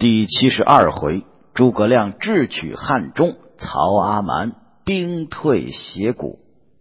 第72回，诸葛亮智取汉中，曹阿瞒兵退斜谷。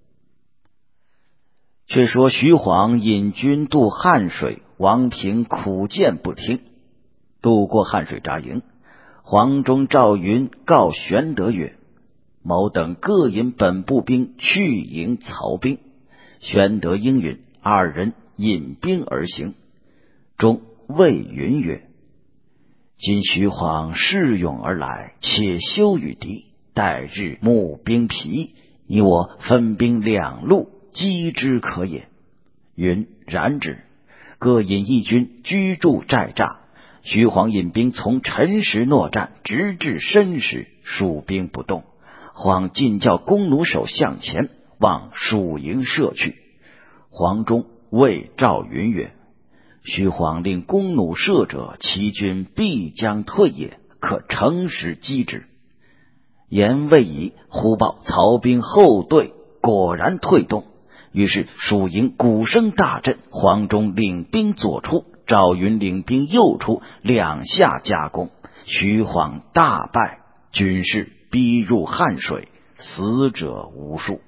却说徐晃引军渡汉水，王平苦谏不听。渡过汉水扎营，黄忠、赵云告玄德曰：某等各引本部兵去迎曹兵。玄德应允，二人引兵而行。忠谓云曰：今徐晃恃勇而来，且休与敌，待日募兵疲，你我分兵两路，击之可也。云然之，各引一军居住寨栅。徐晃引兵从辰时搦战，直至申时，蜀兵不动。晃进叫弓弩手向前，往蜀营射去。黄忠谓赵云曰：徐晃令弓弩射者，其军必将退也，可乘时击之。言未已，忽报曹兵后队果然退动，于是蜀营鼓声大震。黄忠领兵左出，赵云领兵右出，两下夹攻，徐晃大败，军士逼入汉水，死者无数。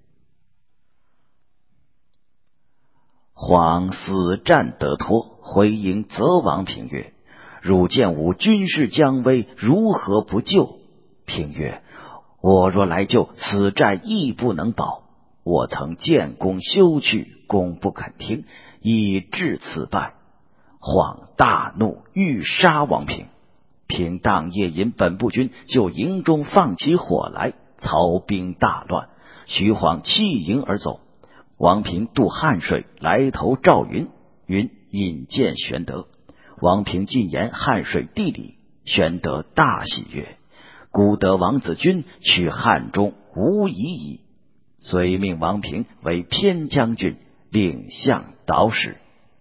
晃死战得脱，回营责王平曰：汝见吾军事将危，如何不救？平曰：我若来救，此战亦不能保。我曾建功休去，功不肯听，以致此败。晃大怒，欲杀王平。平当夜引本部军就营中放起火来，曹兵大乱，徐晃弃营而走。王平渡汉水，来投赵云，云引荐玄德。王平进言汉水地理，玄德大喜曰：孤得王子君，取汉中无疑矣。遂命王平为偏将军，领相导使。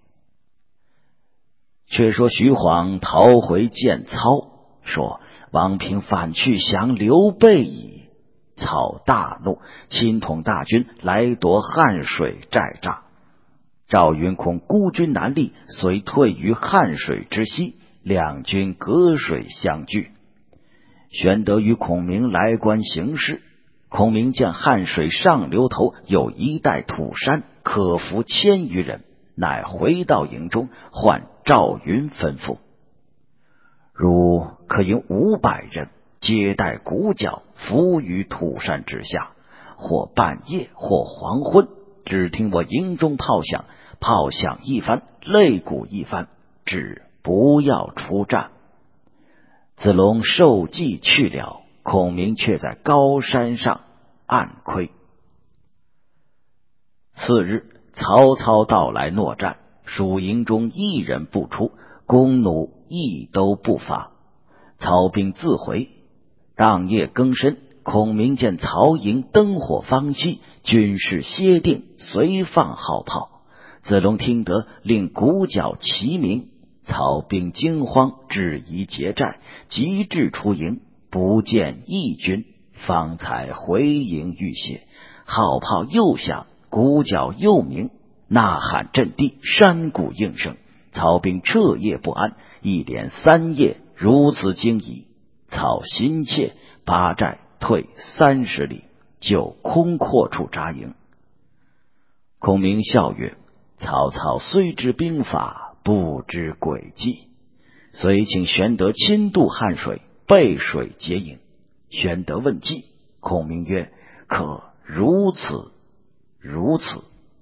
却说徐晃逃回见操，说王平反去降刘备矣。操大怒，亲统大军来夺汉水寨栅。赵云恐孤军难立，遂退于汉水之西，两军隔水相拒。玄德与孔明来观形势，孔明见汉水上流头有一带土山，可服1000余人，乃回到营中，唤赵云吩咐：汝可引500人，接待鼓角，伏于土山之下，或半夜或黄昏，只听我营中炮响，炮响一番，擂鼓一番，只不要出战。子龙受计去了，孔明却在高山上暗窥。次日，曹操到来搦战，蜀营中一人不出，弓弩亦都不发，曹兵自回。当夜更深，孔明见曹营灯火方熄，军士歇定，随放号炮。子龙听得，令鼓角齐鸣，曹兵惊慌，只宜结寨，急至出营，不见一军，方才回营浴血。号炮又响，鼓角又鸣，呐喊震地，山谷应声。曹兵彻夜不安，一连3夜如此惊疑。曹心切，拔寨退30里，就空阔处扎营。孔明笑曰：曹操虽知兵法，不知诡计。遂请玄德亲渡汉水，背水结营。玄德问计，孔明曰：可如此如此。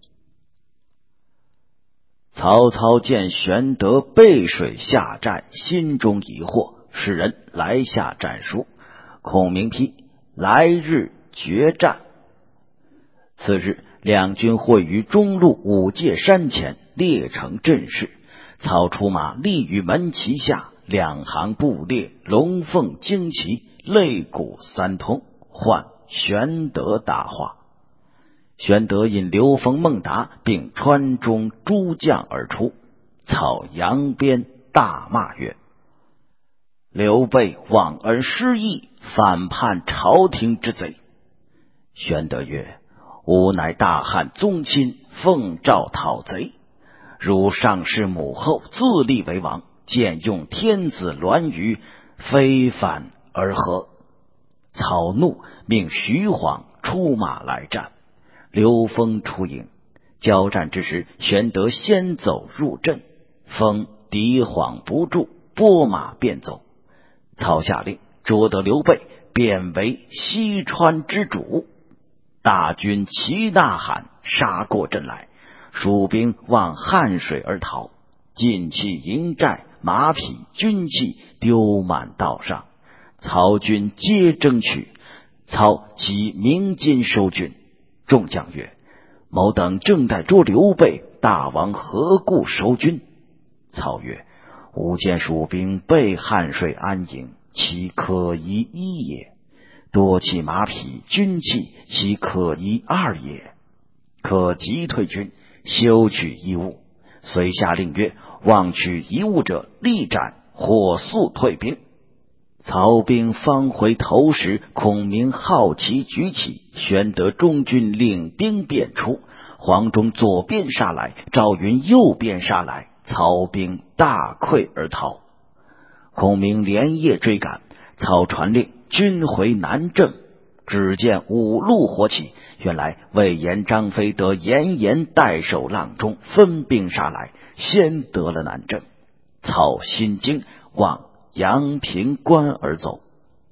曹操见玄德背水下寨，心中疑惑，使人来下战书。孔明批：来日决战。次日，两军会于中路五界山前，列成阵势。操出马立于门旗下，两行布列，龙凤旌旗，擂鼓3通，唤玄德答话。玄德引刘封、孟达并川中诸将而出。操扬鞭大骂曰：刘备忘恩失义，反叛朝廷之贼。玄德曰：吾乃大汉宗亲，奉诏讨贼。如上弑母后，自立为王， 见用天子銮舆，非反而合。曹怒，命徐晃出马来战。刘封出营，交战之时，玄德先走入阵，封敌晃不住，拨马便走。曹下令捉得刘备，贬为西川之主。大军齐呐喊，杀过阵来。蜀兵望汉水而逃，尽弃营寨，马匹军器丢满道上。曹军皆争取，操即鸣金收军。众将曰：某等正待捉刘备，大王何故收军？操曰：吾见蜀兵背汉水安营，其可疑一也；多弃马匹军器，其可疑二也。可急退军，休取衣物。遂下令曰：妄取衣物者，立斩，火速退兵。曹兵方回头时，孔明好旗举起，玄德中军领兵便出。黄忠左边杀来，赵云右边杀来，曹兵大溃而逃。孔明连夜追赶，操传令军回南郑。只见五路火起，原来魏延、张飞得严颜代守阆中，分兵杀来，先得了南郑。操心惊，往阳平关而走。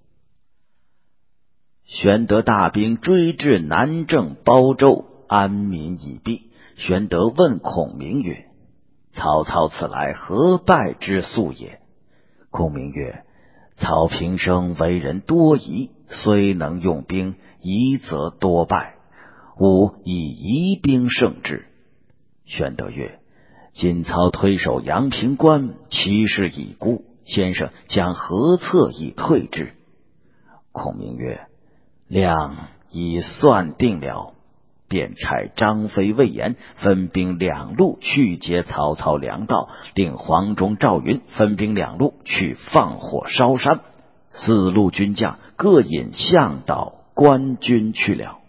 玄德大兵追至南郑包州，安民已毕。玄德问孔明曰：曹操此来何败之素也？孔明曰：曹平生为人多疑，虽能用兵，疑则多败。吾以疑兵胜之。玄德曰：今操推守阳平关，其势已固，先生将何策以退之？孔明曰：亮已算定了，便差张飞、魏延分兵两路去劫曹操粮道，令黄忠、赵云分兵两路去放火烧山。四路军将各引向导、官军去了。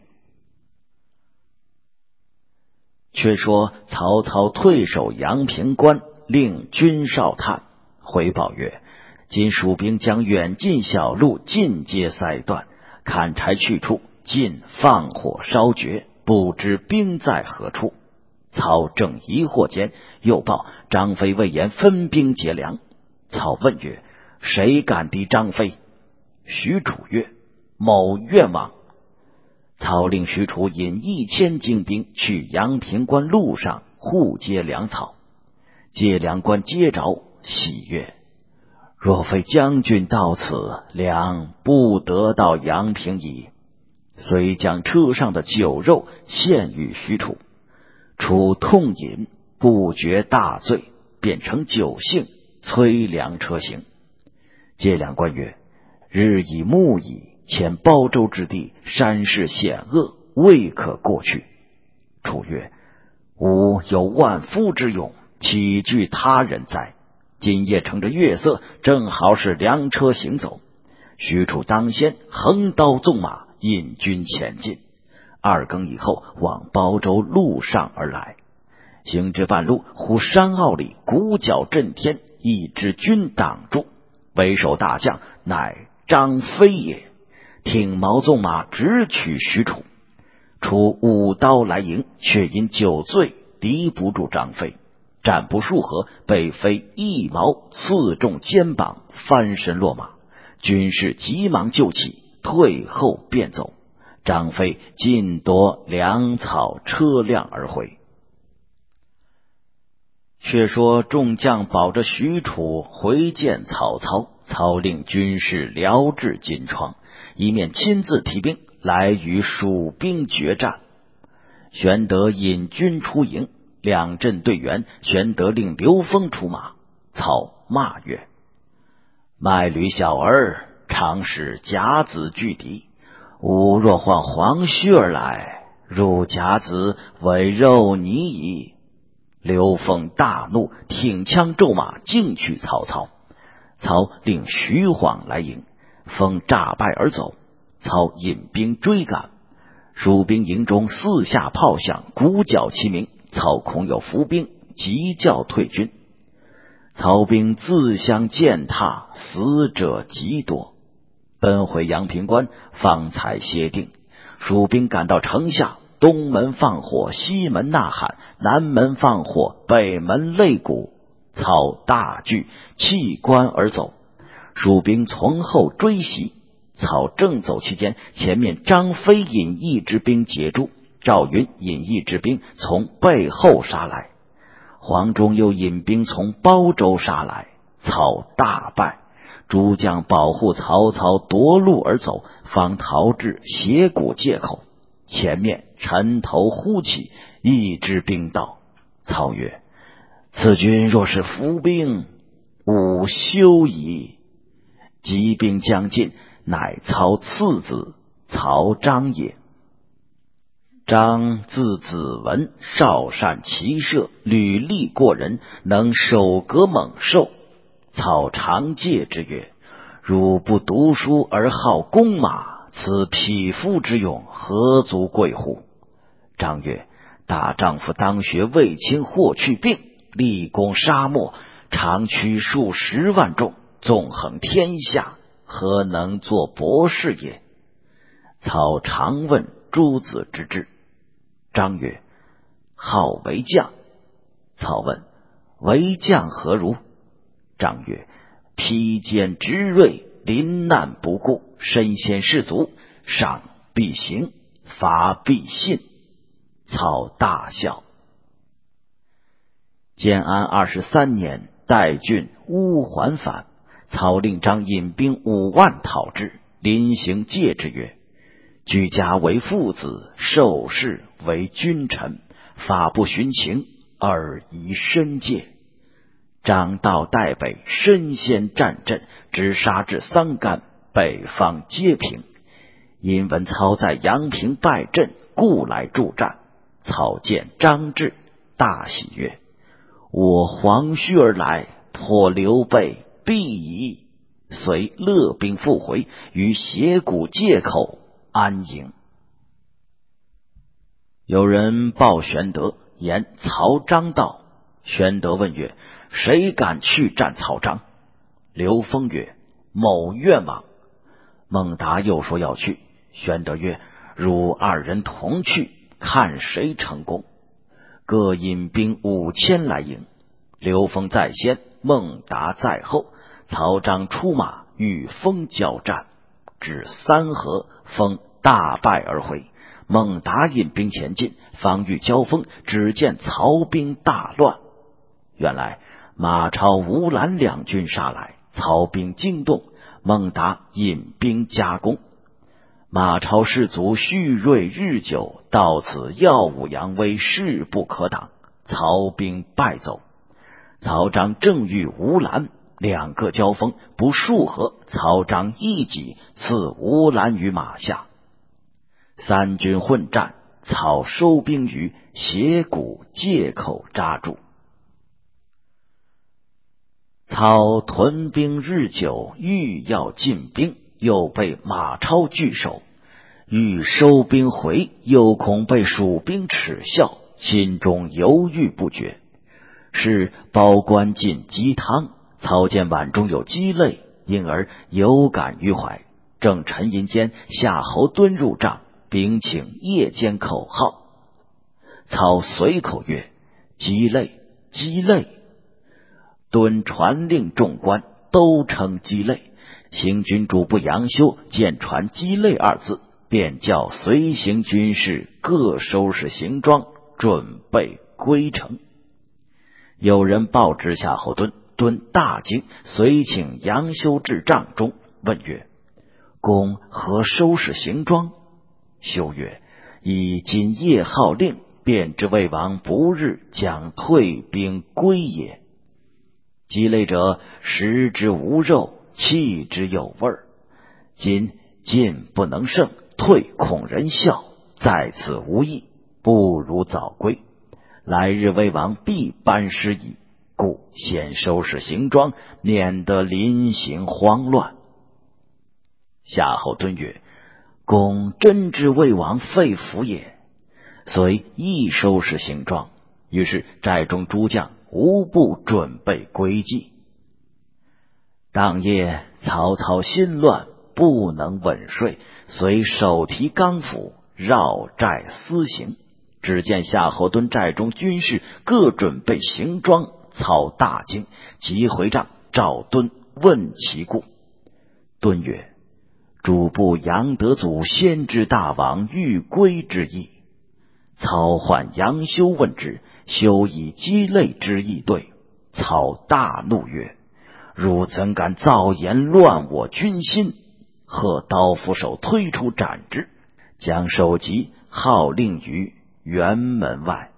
却说曹操退守阳平关，令军哨探回报曰：今蜀兵将远近小路尽皆塞断，砍柴去处，尽放火烧绝，不知兵在何处。操正疑惑间，又报张飞、魏延分兵劫粮。操问曰：谁敢敌张飞？许褚曰：某愿往。操令许褚引1000精兵去阳平关路上互接粮草。接粮官接着，喜曰：若非将军到此，粮不得到阳平矣。遂将车上的酒肉献与许褚。褚痛饮，不觉大醉，便成酒性，催粮车行。接粮官曰：日已暮矣，前包州之地，山势险恶，未可过去。褚曰：吾有万夫之勇，岂惧他人哉？今夜乘着月色，正好是粮车行走。许褚当先，横刀纵马，引军前进。2更以后，往包州路上而来。行至半路，忽山坳里鼓角震天，一支军挡住，为首大将乃张飞也。挺矛纵马，直取许褚。褚舞刀来迎，却因酒醉，敌不住张飞，战不数合，被飞一矛刺中肩膀，翻身落马。军士急忙救起，退后便走。张飞尽夺粮草车辆而回。却说众将保着许褚回见曹操，操令军士辽至金疮，一面亲自提兵来与蜀兵决战。玄德引军出营，两阵对圆，玄德令刘封出马。操骂曰：卖驴小儿，常使甲子拒敌，吾若唤黄须而来，入甲子为肉泥矣。刘封大怒，挺枪骤马，径取曹操。操令徐晃来迎，封诈败而走。操引兵追赶，蜀兵营中四下炮响，鼓角齐鸣。操恐有伏兵，急叫退军。 曹兵自相践踏，死者极多。奔回阳平关，方才歇定。蜀兵赶到城下，东门放火，西门呐喊，南门放火，北门擂鼓。曹大惧，弃关而走。蜀兵从后追袭，曹正走期间，前面张飞引一支兵截住，赵云引一支兵从背后杀来，黄忠又引兵从包州杀来，曹大败。诸将保护曹操夺路而走，方逃至斜谷界口，前面尘头忽起，一支兵到。曹曰：此军若是伏兵，吾休矣。急兵将近，乃曹次子曹彰也。张字子文，少善骑射，履历过人，能手格猛兽。曹常戒之曰：汝不读书而好弓马，此匹夫之勇，何足贵乎？张曰：大丈夫当学卫青霍去病，立功沙漠，长驱数十万众，纵横天下，何能作博士也？曹常问诸子之志。张曰：好为将。曹问：为将何如？张曰：披坚执锐，临难不顾，身先士卒，赏必行，罚必信。曹大笑。建安23年，代郡乌桓反，曹令张引兵5万讨之，临行戒之曰：居家为父子，受事为君臣，法不循情，尔宜深戒。张到代北，身先战阵，直杀至桑干，北方皆平。因闻操在阳平败阵，故来助战。操见张至，大喜曰：我黄须而来，破刘备必矣。遂勒兵复回，于斜谷界口安营。有人报玄德，言曹彰到。玄德问曰：谁敢去战曹彰？刘封曰：某愿往。孟达又说要去。玄德曰：汝二人同去，看谁成功。各引兵5000来迎。刘封在先，孟达在后。曹彰出马与封交战，至3合，封大败而回。孟达引兵前进，方欲交锋，只见曹兵大乱。原来马超、吴兰两军杀来，曹兵惊动，孟达引兵夹攻。马超士卒蓄锐日久，到此耀武扬威，势不可挡，曹兵败走。曹彰正遇吴兰，两个交锋，不数合，曹彰一戟刺吴兰于马下。三军混战，曹收兵于斜谷界口扎住。操屯兵日久，欲要进兵，又被马超拒守，欲收兵回，又恐被蜀兵耻笑，心中犹豫不决。是包关进鸡汤，操见碗中有鸡肋，因而有感于怀。正沉吟间，夏侯惇入帐，禀请夜间口号。操随口曰：鸡肋，鸡肋。惇传令众官都称鸡肋。行军主簿杨修见传鸡肋2字，便叫随行军士各收拾行装，准备归程。有人报知夏侯惇，惇大惊，遂请杨修至帐中，问曰：公何收拾行装？修曰：以今夜号令，便知魏王不日将退兵归也。鸡肋者，食之无肉，弃之有味儿。今进不能胜，退恐人笑，在此无益，不如早归。来日魏王必班师矣，故先收拾行装，免得临行慌乱。夏侯惇曰：公真知魏王肺腑也。遂亦收拾行装。于是寨中诸将无不准备归计。当夜，曹操心乱，不能稳睡，遂手提纲斧，绕寨私行。只见夏侯惇寨中军士各准备行装，操大惊，即回帐召惇问其故。惇曰：主簿杨德祖先知大王欲归之意。操唤杨修问之，修以鸡肋之意对。操大怒曰：汝怎敢造言乱我军心？喝刀斧手推出斩之，将首级号令于辕门外。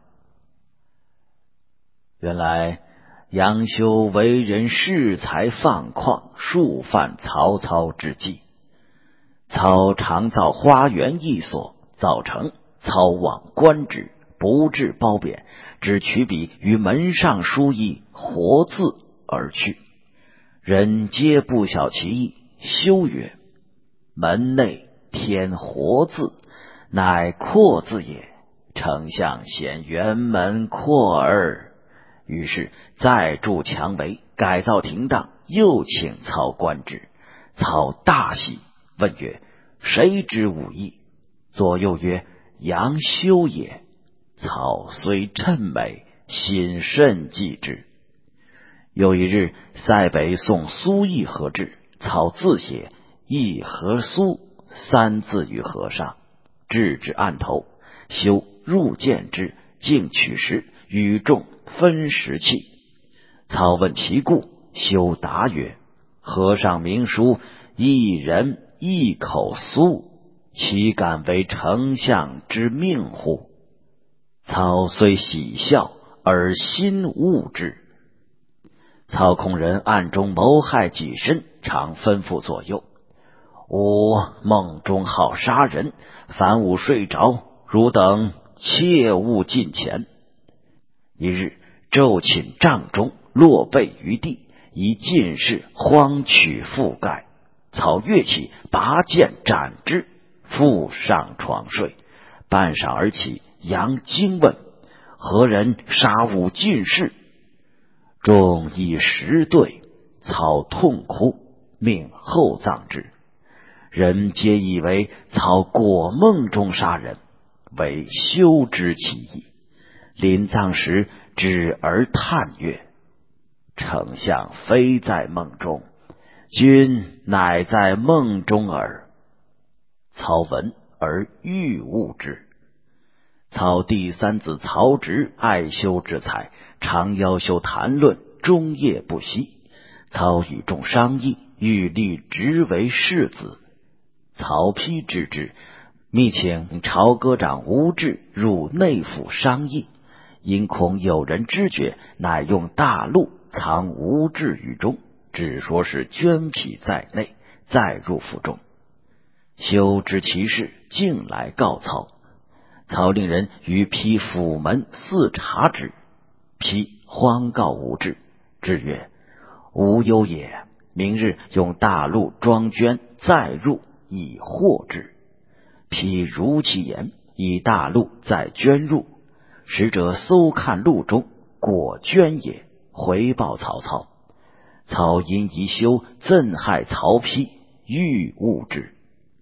原来杨修为人恃才放旷，数犯曹操之计。操常造花园一所，造成，操往观之，不置褒贬，只取笔于门上书一活字而去。人皆不晓其意。修曰：门内添活字，乃阔字也。丞相嫌辕门阔耳。于是再筑墙围，改造停当，又请操观之。操大喜，问曰：谁之武艺？左右曰：杨修也。操虽称美，心甚忌之。有一日，塞北送苏议和制，操自写议和苏三字于河上，置之案头。修入见之，径取石，与众分石器。操问其故，修答曰：河上明书一人一口苏，岂敢为丞相之命乎？操虽喜笑，而心恶之。操恐人暗中谋害己身，常吩咐左右：我梦中好杀人，凡吾睡着，汝等切勿近前。一日，骤寝帐中，落背于地，以进士荒取覆盖。操跃起，拔剑斩之，复上床睡。半晌而起，杨惊问：何人杀吾进士？众以实对。操痛哭，命厚葬之。人皆以为操果梦中杀人，为修知其意。临葬时，止而叹曰：丞相非在梦中，君乃在梦中耳。操闻而欲恶之。操第三子曹植爱修之才，常邀修谈论，终夜不息。操与众商议，欲立植为世子。曹丕知之，密请朝歌长吴质入内府商议，因恐有人知觉，乃用大鹿藏吴质于中，只说是绢匹在内，再入府中。修知其事，径来告操。操令人于丕府门四查之。丕慌告吴质，质曰：无忧也，明日用大鹿装绢，再入，以获之。丕如其言，以大鹿载绢入。使者搜看鹿中，果绢也，回报曹操。操因疑修憎害曹丕，欲恶之。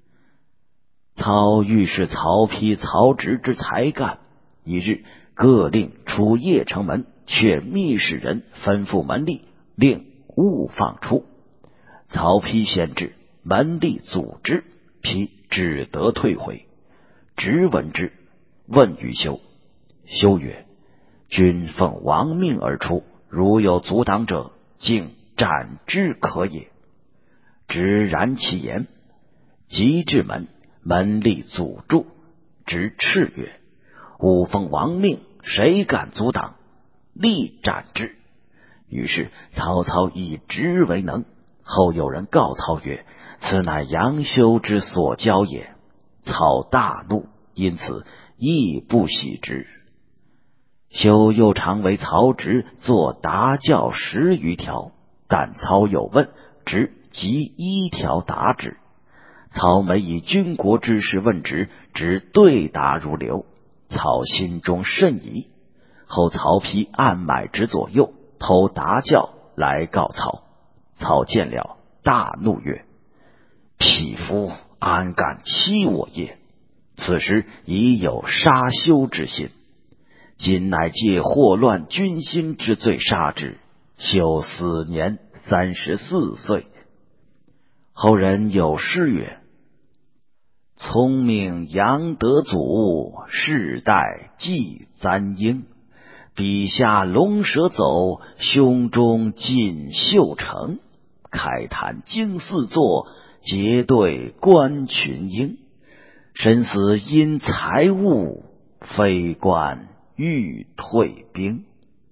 操欲视曹丕、曹植之才干。一日，各令出邺城门，却密使人吩咐门吏，令勿放出。曹丕先至，门吏阻之，丕只得退回。直闻之，问于修。修曰：君奉王命而出，如有阻挡者，竟斩之可也。直然其言，即至门，门吏阻住。直叱曰：吾奉王命，谁敢阻挡？立斩之。于是曹操以直为能。后有人告操曰：此乃杨修之所教也。操大怒，因此亦不喜之。修又常为曹植作答教10余条，但操有问，直即一条答之。操每以军国之事问直，直对答如流。操心中甚疑。 后曹丕暗买之左右，偷达教来告曹。曹见了，大怒曰：匹夫安敢欺我也！此时已有杀休之心，今乃借祸乱军心之罪杀之，休死年34岁。后人有诗曰：聪明杨德祖，世代继簪缨。笔下龙蛇走，胸中锦绣成。开坛经四座，结对观群英。身死因财物，非官欲退兵。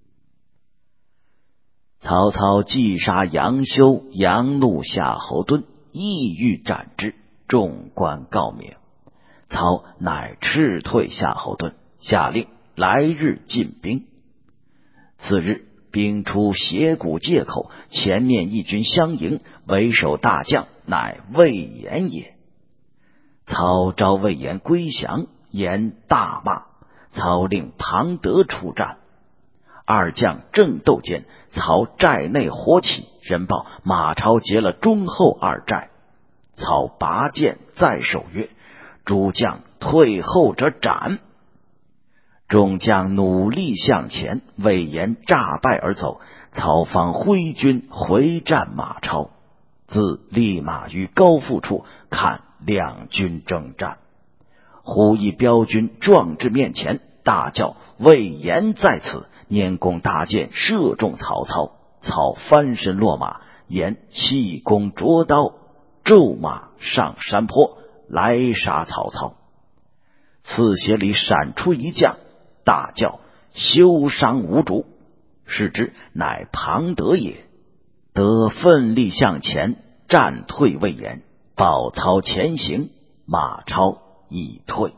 曹操既杀杨修，杨怒夏侯惇，意欲斩之，众官告免。曹乃斥退夏侯惇，下令来日进兵。次日，兵出斜谷界口，前面一军相迎，为首大将乃魏延也。曹召魏延归降，延大骂。曹令庞德出战，二将正斗间，曹寨内火起，人报马超劫了中后二寨。曹拔剑在手曰：诸将退后者斩。众将努力向前，魏延诈败而走。曹方挥军回战马超，自立马于高阜处，看两军征战。忽一彪军撞至面前，大叫：魏延在此！拈弓搭箭，射中曹操。曹翻身落马，延弃弓着刀，骤马上山坡，来杀曹操。刺斜里闪出一将，大叫：休伤无主！是之乃庞德也。德奋力向前，战退魏延，保操前行，马超已退。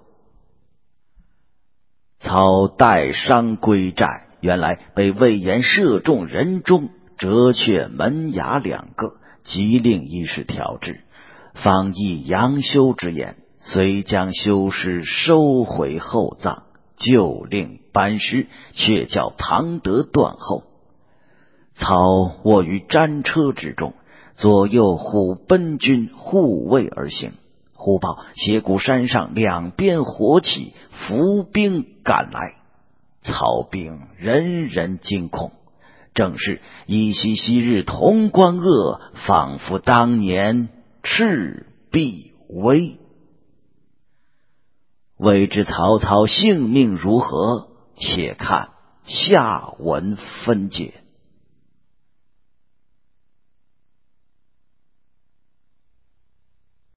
操带伤归寨，原来被魏延射中人中，折却门牙2个，即令医师调治。方依杨修之言，遂将修尸收回后葬，就令班师，却叫庞德断后。操卧于战车之中，左右虎贲军护卫而行。忽报斜谷山上两边火起，伏兵赶来。曹兵人人惊恐，正是依稀昔日潼关恶，仿佛当年赤壁危。未知曹操性命如何，且看下文分解。